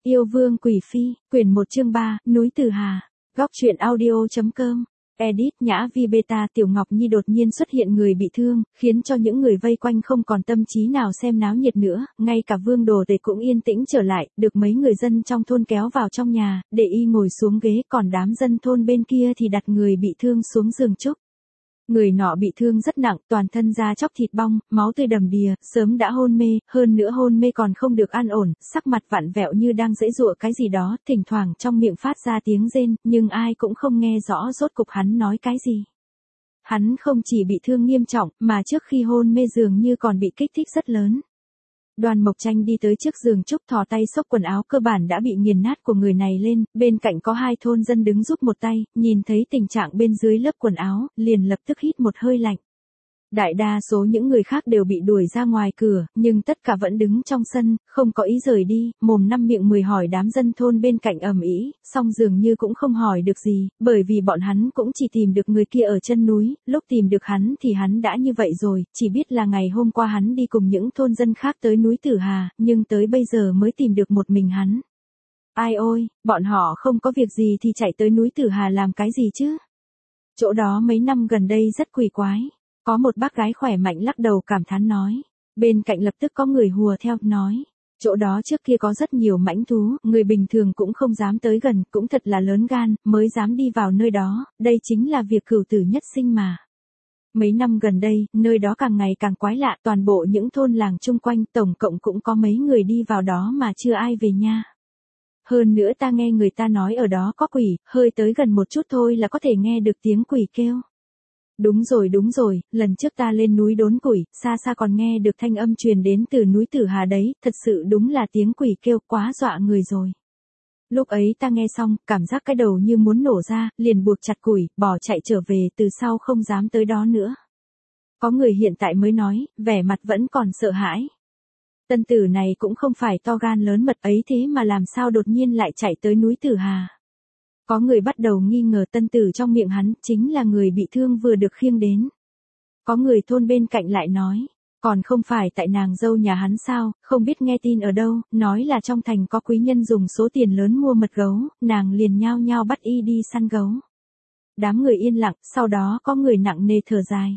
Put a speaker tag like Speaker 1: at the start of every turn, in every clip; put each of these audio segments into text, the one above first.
Speaker 1: Yêu vương Quỷ Phi, quyển 1 chương 3, núi Tử Hà. Góc truyện audio.com. Edit Nhã Vi Beta. Tiểu Ngọc Nhi đột nhiên xuất hiện người bị thương, khiến cho những người vây quanh không còn tâm trí nào xem náo nhiệt nữa, ngay cả Vương Đồ Tể cũng yên tĩnh trở lại, được mấy người dân trong thôn kéo vào trong nhà, để y ngồi xuống ghế, còn đám dân thôn bên kia thì đặt người bị thương xuống giường trúc. Người nọ bị thương rất nặng, toàn thân da chóc thịt bong, máu tươi đầm đìa, sớm đã hôn mê, hơn nữa hôn mê còn không được an ổn, sắc mặt vặn vẹo như đang giãy giụa cái gì đó, thỉnh thoảng trong miệng phát ra tiếng rên, nhưng ai cũng không nghe rõ rốt cục hắn nói cái gì. Hắn không chỉ bị thương nghiêm trọng, mà trước khi hôn mê dường như còn bị kích thích rất lớn. Đoàn Mộc Tranh đi tới trước giường trúc, thò tay xốc quần áo cơ bản đã bị nghiền nát của người này lên, bên cạnh có hai thôn dân đứng giúp một tay, nhìn thấy tình trạng bên dưới lớp quần áo, liền lập tức hít một hơi lạnh. Đại đa số những người khác đều bị đuổi ra ngoài cửa, nhưng tất cả vẫn đứng trong sân, không có ý rời đi, mồm năm miệng mười hỏi đám dân thôn bên cạnh ầm ĩ, song dường như cũng không hỏi được gì, bởi vì bọn hắn cũng chỉ tìm được người kia ở chân núi, lúc tìm được hắn thì hắn đã như vậy rồi, chỉ biết là ngày hôm qua hắn đi cùng những thôn dân khác tới núi Tử Hà, nhưng tới bây giờ mới tìm được một mình hắn. Ai ôi, bọn họ không có việc gì thì chạy tới núi Tử Hà làm cái gì chứ? Chỗ đó mấy năm gần đây rất quỷ quái. Có một bác gái khỏe mạnh lắc đầu cảm thán nói. Bên cạnh lập tức có người hùa theo, nói. Chỗ đó trước kia có rất nhiều mãnh thú, người bình thường cũng không dám tới gần, cũng thật là lớn gan, mới dám đi vào nơi đó, đây chính là việc cửu tử nhất sinh mà. Mấy năm gần đây, nơi đó càng ngày càng quái lạ, toàn bộ những thôn làng chung quanh, tổng cộng cũng có mấy người đi vào đó mà chưa ai về nha. Hơn nữa ta nghe người ta nói ở đó có quỷ, hơi tới gần một chút thôi là có thể nghe được tiếng quỷ kêu. Đúng rồi, lần trước ta lên núi đốn củi, xa xa còn nghe được thanh âm truyền đến từ núi Tử Hà đấy, thật sự đúng là tiếng quỷ kêu, quá dọa người rồi. Lúc ấy ta nghe xong, cảm giác cái đầu như muốn nổ ra, liền buộc chặt củi, bỏ chạy trở về, từ sau không dám tới đó nữa. Có người hiện tại mới nói, vẻ mặt vẫn còn sợ hãi. Tân tử này cũng không phải to gan lớn mật ấy, thế mà làm sao đột nhiên lại chạy tới núi Tử Hà. Có người bắt đầu nghi ngờ tân tử trong miệng hắn chính là người bị thương vừa được khiêng đến. Có người thôn bên cạnh lại nói, còn không phải tại nàng dâu nhà hắn sao, không biết nghe tin ở đâu, nói là trong thành có quý nhân dùng số tiền lớn mua mật gấu, nàng liền nhao nhao bắt y đi săn gấu. Đám người yên lặng, sau đó có người nặng nề thở dài.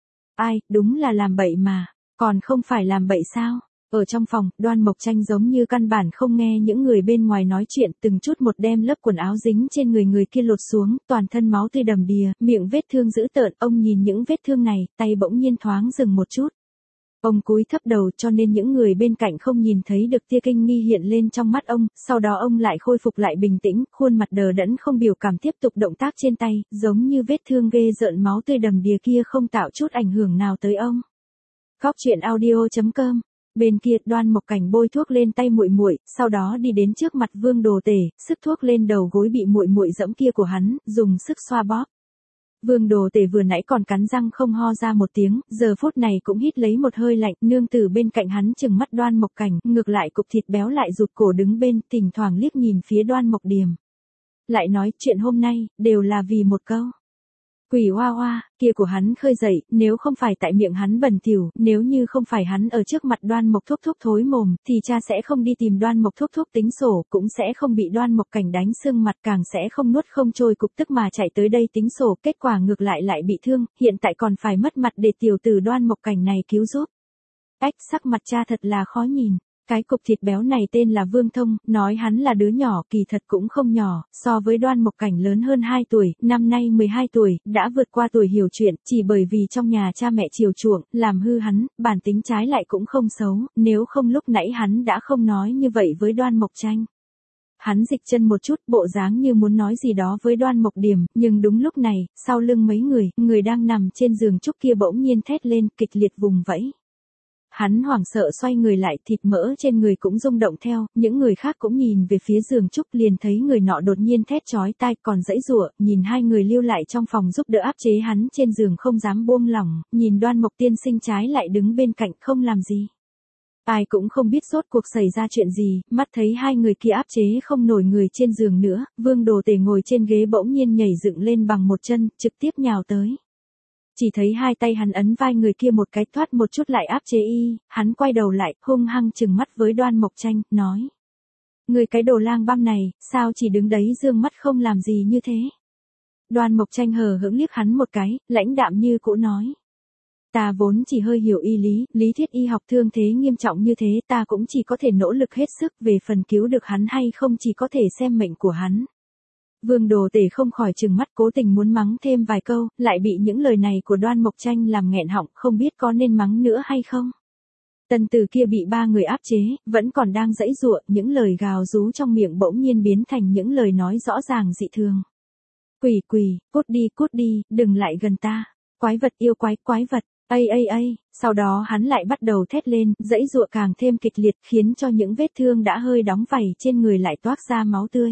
Speaker 1: Ai, đúng là làm bậy mà, còn không phải làm bậy sao? Ở trong phòng, Đoan Mộc Tranh giống như căn bản không nghe những người bên ngoài nói chuyện, từng chút một đem lớp quần áo dính trên người kia lột xuống, toàn thân máu tươi đầm đìa, miệng vết thương dữ tợn, ông nhìn những vết thương này, tay bỗng nhiên thoáng dừng một chút. Ông cúi thấp đầu cho nên những người bên cạnh không nhìn thấy được tia kinh nghi hiện lên trong mắt ông, sau đó ông lại khôi phục lại bình tĩnh, khuôn mặt đờ đẫn không biểu cảm tiếp tục động tác trên tay, giống như vết thương ghê rợn máu tươi đầm đìa kia không tạo chút ảnh hưởng nào tới ông. Góc truyện audio.com. Bên kia, Đoan Mộc Cảnh bôi thuốc lên tay muội muội, sau đó đi đến trước mặt Vương Đồ Tể, sức thuốc lên đầu gối bị muội muội giẫm kia của hắn, dùng sức xoa bóp. Vương Đồ Tể vừa nãy còn cắn răng không ho ra một tiếng, giờ phút này cũng hít lấy một hơi lạnh, nương tử bên cạnh hắn trừng mắt Đoan Mộc Cảnh, ngược lại cục thịt béo lại rụt cổ đứng bên, thỉnh thoảng liếc nhìn phía Đoan Mộc Điềm. Lại nói, chuyện hôm nay, đều là vì một câu. Quỷ hoa hoa, kia của hắn khơi dậy, nếu không phải tại miệng hắn bẩn thỉu, nếu như không phải hắn ở trước mặt Đoan Mộc Thúc Thúc thối mồm, thì cha sẽ không đi tìm Đoan Mộc Thúc Thúc tính sổ, cũng sẽ không bị Đoan Mộc Cảnh đánh sưng mặt, càng sẽ không nuốt không trôi cục tức mà chạy tới đây tính sổ, kết quả ngược lại bị thương, hiện tại còn phải mất mặt để tiểu tử Đoan Mộc Cảnh này cứu giúp. Sắc mặt cha thật là khó nhìn. Cái cục thịt béo này tên là Vương Thông, nói hắn là đứa nhỏ, kỳ thật cũng không nhỏ, so với Đoan Mộc Cảnh lớn hơn 2 tuổi, năm nay 12 tuổi, đã vượt qua tuổi hiểu chuyện, chỉ bởi vì trong nhà cha mẹ chiều chuộng, làm hư hắn, bản tính trái lại cũng không xấu, nếu không lúc nãy hắn đã không nói như vậy với Đoan Mộc Tranh. Hắn dịch chân một chút, bộ dáng như muốn nói gì đó với Đoan Mộc Điềm, nhưng đúng lúc này, sau lưng mấy người đang nằm trên giường trúc kia bỗng nhiên thét lên, kịch liệt vùng vẫy. Hắn hoảng sợ xoay người lại, thịt mỡ trên người cũng rung động theo, những người khác cũng nhìn về phía giường trúc liền thấy người nọ đột nhiên thét chói tai còn giãy giụa, nhìn hai người lưu lại trong phòng giúp đỡ áp chế hắn trên giường không dám buông lỏng, nhìn Đoan Mộc tiên sinh trái lại đứng bên cạnh không làm gì. Ai cũng không biết rốt cuộc xảy ra chuyện gì, mắt thấy hai người kia áp chế không nổi người trên giường nữa, Vương Đồ Tể ngồi trên ghế bỗng nhiên nhảy dựng lên bằng một chân, trực tiếp nhào tới. Chỉ thấy hai tay hắn ấn vai người kia một cái, thoát một chút lại áp chế y, hắn quay đầu lại, hung hăng trừng mắt với Đoan Mộc Tranh, nói. Người cái đồ lang băm này, sao chỉ đứng đấy dương mắt không làm gì như thế? Đoan Mộc Tranh hờ hững liếc hắn một cái, lãnh đạm như cũ nói. Ta vốn chỉ hơi hiểu y lý thuyết y học thương thế nghiêm trọng như thế ta cũng chỉ có thể nỗ lực hết sức về phần cứu được hắn hay không chỉ có thể xem mệnh của hắn. Vương Đồ Tể không khỏi trừng mắt cố tình muốn mắng thêm vài câu, lại bị những lời này của Đoan Mộc Tranh làm nghẹn họng không biết có nên mắng nữa hay không. Tần Tử kia bị ba người áp chế, vẫn còn đang giãy giụa, những lời gào rú trong miệng bỗng nhiên biến thành những lời nói rõ ràng dị thường. Quỷ, cút đi, đừng lại gần ta. Quái vật yêu quái vật, ây, sau đó hắn lại bắt đầu thét lên, giãy giụa càng thêm kịch liệt khiến cho những vết thương đã hơi đóng vảy trên người lại toát ra máu tươi.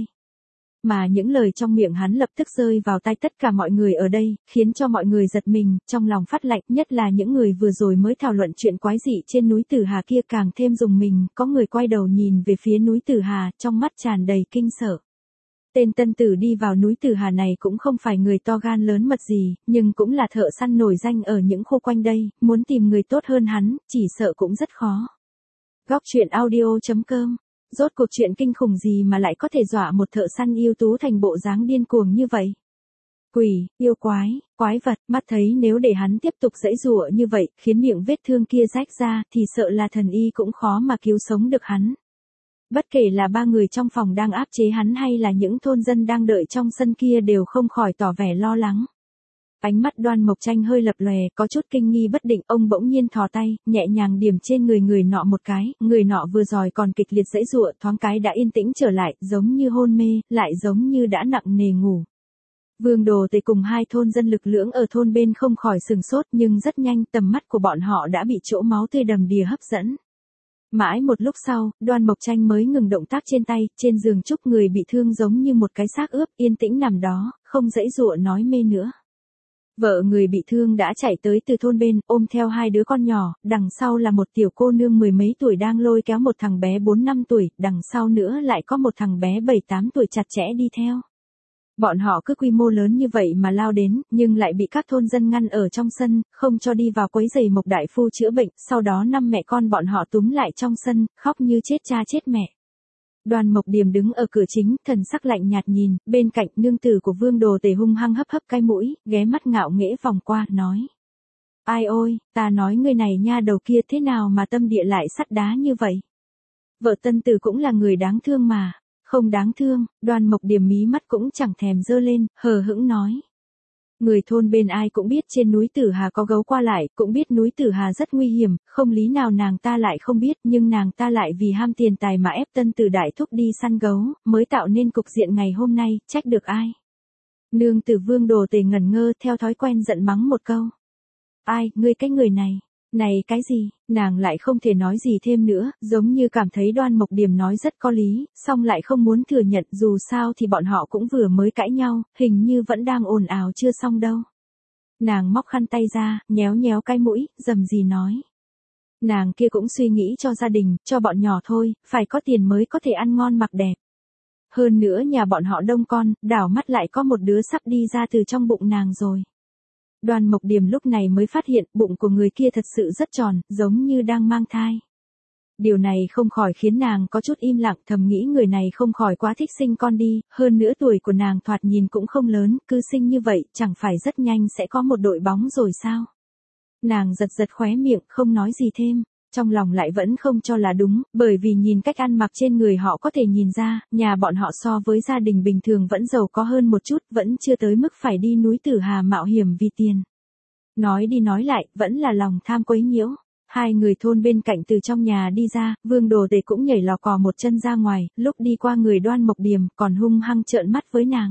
Speaker 1: Mà những lời trong miệng hắn lập tức rơi vào tai tất cả mọi người ở đây, khiến cho mọi người giật mình, trong lòng phát lạnh, nhất là những người vừa rồi mới thảo luận chuyện quái dị trên núi Tử Hà kia càng thêm rùng mình, có người quay đầu nhìn về phía núi Tử Hà, trong mắt tràn đầy kinh sợ. Tên Tân Tử đi vào núi Tử Hà này cũng không phải người to gan lớn mật gì, nhưng cũng là thợ săn nổi danh ở những khu quanh đây, muốn tìm người tốt hơn hắn, chỉ sợ cũng rất khó. Góc truyện audio.com. Rốt cuộc chuyện kinh khủng gì mà lại có thể dọa một thợ săn ưu tú thành bộ dáng điên cuồng như vậy? Quỷ, yêu quái vật, mắt thấy nếu để hắn tiếp tục giãy giụa như vậy, khiến miệng vết thương kia rách ra, thì sợ là thần y cũng khó mà cứu sống được hắn. Bất kể là ba người trong phòng đang áp chế hắn hay là những thôn dân đang đợi trong sân kia đều không khỏi tỏ vẻ lo lắng. Ánh mắt Đoan Mộc Tranh hơi lập lòe, có chút kinh nghi bất định, ông bỗng nhiên thò tay, nhẹ nhàng điểm trên người nọ một cái, người nọ vừa rồi còn kịch liệt giãy giụa, thoáng cái đã yên tĩnh trở lại, giống như hôn mê, lại giống như đã nặng nề ngủ. Vương Đồ Tể cùng hai thôn dân lực lưỡng ở thôn bên không khỏi sừng sốt, nhưng rất nhanh tầm mắt của bọn họ đã bị chỗ máu tươi đầm đìa hấp dẫn. Mãi một lúc sau, Đoan Mộc Tranh mới ngừng động tác trên tay, trên giường trúc người bị thương giống như một cái xác ướp, yên tĩnh nằm đó, không giãy giụa nói mê nữa. Vợ người bị thương đã chạy tới từ thôn bên, ôm theo hai đứa con nhỏ, đằng sau là một tiểu cô nương mười mấy tuổi đang lôi kéo một thằng bé 4-5 tuổi, đằng sau nữa lại có một thằng bé 7-8 tuổi chặt chẽ đi theo. Bọn họ cứ quy mô lớn như vậy mà lao đến, nhưng lại bị các thôn dân ngăn ở trong sân, không cho đi vào quấy rầy Mộc đại phu chữa bệnh, sau đó 5 mẹ con bọn họ túm lại trong sân, khóc như chết cha chết mẹ. Đoan Mộc Điềm đứng ở cửa chính, thần sắc lạnh nhạt nhìn, bên cạnh nương tử của Vương Đồ Tể hung hăng hấp cái mũi, ghé mắt ngạo nghễ vòng qua, nói. Ai ôi, ta nói người này nha đầu kia thế nào mà tâm địa lại sắt đá như vậy? Vợ Tân Tử cũng là người đáng thương mà. Không đáng thương, Đoan Mộc Điềm mí mắt cũng chẳng thèm dơ lên, hờ hững nói. Người thôn bên ai cũng biết trên núi Tử Hà có gấu qua lại, cũng biết núi Tử Hà rất nguy hiểm, không lý nào nàng ta lại không biết, nhưng nàng ta lại vì ham tiền tài mà ép Tân Tử đại thúc đi săn gấu, mới tạo nên cục diện ngày hôm nay, trách được ai? Nương tử Vương Đồ Tể ngẩn ngơ theo thói quen giận mắng một câu. Ai, ngươi cái người này? Này cái gì, nàng lại không thể nói gì thêm nữa, giống như cảm thấy Đoan Mộc Điềm nói rất có lý, song lại không muốn thừa nhận dù sao thì bọn họ cũng vừa mới cãi nhau, hình như vẫn đang ồn ào chưa xong đâu. Nàng móc khăn tay ra, nhéo nhéo cái mũi, rầm rì nói. Nàng kia cũng suy nghĩ cho gia đình, cho bọn nhỏ thôi, phải có tiền mới có thể ăn ngon mặc đẹp. Hơn nữa nhà bọn họ đông con, đảo mắt lại có một đứa sắp đi ra từ trong bụng nàng rồi. Đoan Mộc Điềm lúc này mới phát hiện bụng của người kia thật sự rất tròn, giống như đang mang thai. Điều này không khỏi khiến nàng có chút im lặng, thầm nghĩ người này không khỏi quá thích sinh con đi, hơn nữa tuổi của nàng thoạt nhìn cũng không lớn, cứ sinh như vậy, chẳng phải rất nhanh sẽ có một đội bóng rồi sao? Nàng giật giật khóe miệng, không nói gì thêm. Trong lòng lại vẫn không cho là đúng, bởi vì nhìn cách ăn mặc trên người họ có thể nhìn ra, nhà bọn họ so với gia đình bình thường vẫn giàu có hơn một chút, vẫn chưa tới mức phải đi núi Tử Hà mạo hiểm vì tiền. Nói đi nói lại, vẫn là lòng tham quấy nhiễu. Hai người thôn bên cạnh từ trong nhà đi ra, Vương Đồ Tể cũng nhảy lò cò một chân ra ngoài, lúc đi qua người Đoan Mộc Điềm, còn hung hăng trợn mắt với nàng.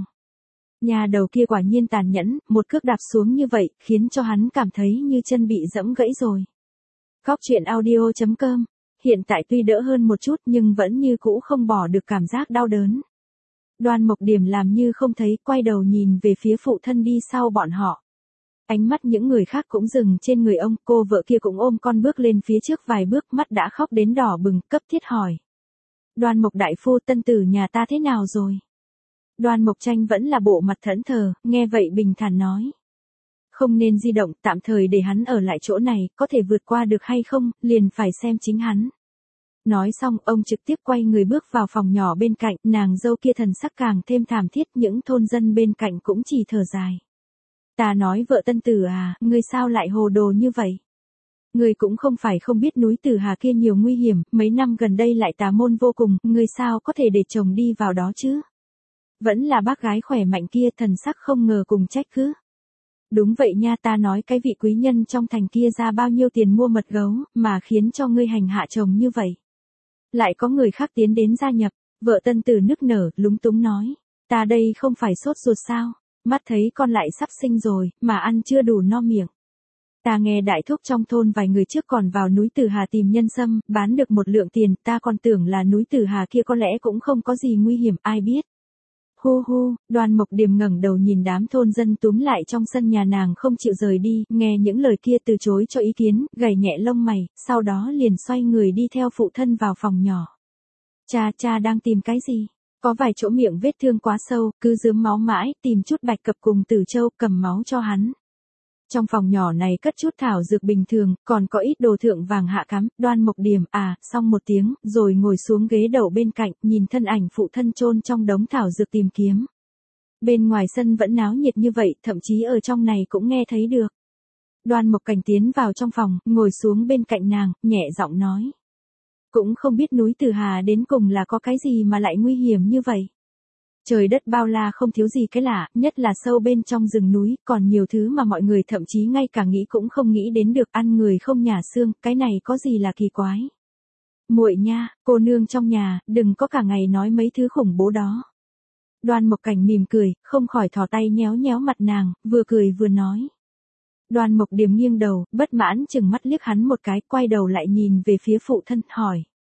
Speaker 1: Nhà đầu kia quả nhiên tàn nhẫn, một cước đạp xuống như vậy, khiến cho hắn cảm thấy như chân bị giẫm gãy rồi. Góc truyện audio.com. Hiện tại tuy đỡ hơn một chút nhưng vẫn như cũ không bỏ được cảm giác đau đớn. Đoan Mộc Điềm làm như không thấy, quay đầu nhìn về phía phụ thân đi sau bọn họ. Ánh mắt những người khác cũng dừng trên người ông, cô vợ kia cũng ôm con bước lên phía trước vài bước, mắt đã khóc đến đỏ bừng, cấp thiết hỏi. Đoan Mộc đại phu, Tân Tử nhà ta thế nào rồi? Đoan Mộc Tranh vẫn là bộ mặt thẫn thờ, nghe vậy bình thản nói. Không nên di động, tạm thời để hắn ở lại chỗ này, có thể vượt qua được hay không, liền phải xem chính hắn. Nói xong, ông trực tiếp quay người bước vào phòng nhỏ bên cạnh, nàng dâu kia thần sắc càng thêm thảm thiết, những thôn dân bên cạnh cũng chỉ thở dài. Ta nói vợ Tân Tử à, ngươi sao lại hồ đồ như vậy? Ngươi cũng không phải không biết núi Tử Hà kia nhiều nguy hiểm, mấy năm gần đây lại tà môn vô cùng, ngươi sao có thể để chồng đi vào đó chứ? Vẫn là bác gái khỏe mạnh kia, thần sắc không ngờ cùng trách cứ. Đúng vậy nha, ta nói cái vị quý nhân trong thành kia ra bao nhiêu tiền mua mật gấu, mà khiến cho ngươi hành hạ chồng như vậy. Lại có người khác tiến đến gia nhập, vợ Tân Tử nức nở, lúng túng nói. Ta đây không phải sốt ruột sao, mắt thấy con lại sắp sinh rồi, mà ăn chưa đủ no miệng. Ta nghe đại thúc trong thôn vài người trước còn vào núi Tử Hà tìm nhân sâm, bán được một lượng tiền, ta còn tưởng là núi Tử Hà kia có lẽ cũng không có gì nguy hiểm, ai biết. Hu hu, Đoan Mộc Điềm ngẩng đầu nhìn đám thôn dân túm lại trong sân nhà nàng không chịu rời đi, nghe những lời kia từ chối cho ý kiến, gảy nhẹ lông mày, sau đó liền xoay người đi theo phụ thân vào phòng nhỏ. Cha đang tìm cái gì? Có vài chỗ miệng vết thương quá sâu, cứ rướm máu mãi, tìm chút bạch cập cùng Tử Châu cầm máu cho hắn. Trong phòng nhỏ này cất chút thảo dược bình thường, còn có ít đồ thượng vàng hạ cắm, Đoan Mộc Điềm xong một tiếng, rồi ngồi xuống ghế đậu bên cạnh, nhìn thân ảnh phụ thân chôn trong đống thảo dược tìm kiếm. Bên ngoài sân vẫn náo nhiệt như vậy, thậm chí ở trong này cũng nghe thấy được. Đoan Mộc Cảnh tiến vào trong phòng, ngồi xuống bên cạnh nàng, nhẹ giọng nói. Cũng không biết núi Tử Hà đến cùng là có cái gì mà lại nguy hiểm như vậy. Trời đất bao la không thiếu gì cái lạ, nhất là sâu bên trong rừng núi, còn nhiều thứ mà mọi người thậm chí ngay cả nghĩ cũng không nghĩ đến được, ăn người không nhả xương, cái này có gì là kỳ quái. Muội nha, cô nương trong nhà, đừng có cả ngày nói mấy thứ khủng bố đó. Đoan Mộc Cảnh mỉm cười, không khỏi thò tay nhéo nhéo mặt nàng, vừa cười vừa nói. Đoan Mộc Điềm nghiêng đầu, bất mãn chừng mắt liếc hắn một cái, quay đầu lại nhìn về phía phụ thân, hỏi.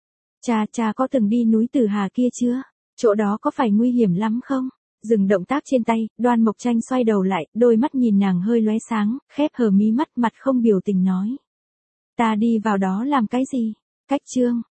Speaker 1: Cha có từng đi núi Tử Hà kia chưa? Chỗ đó có phải nguy hiểm lắm không? Dừng động tác trên tay, Đoan Mộc Tranh xoay đầu lại, đôi mắt nhìn nàng hơi lóe sáng, khép hờ mí mắt, mặt không biểu tình nói. Ta đi vào đó làm cái gì? Cách chương.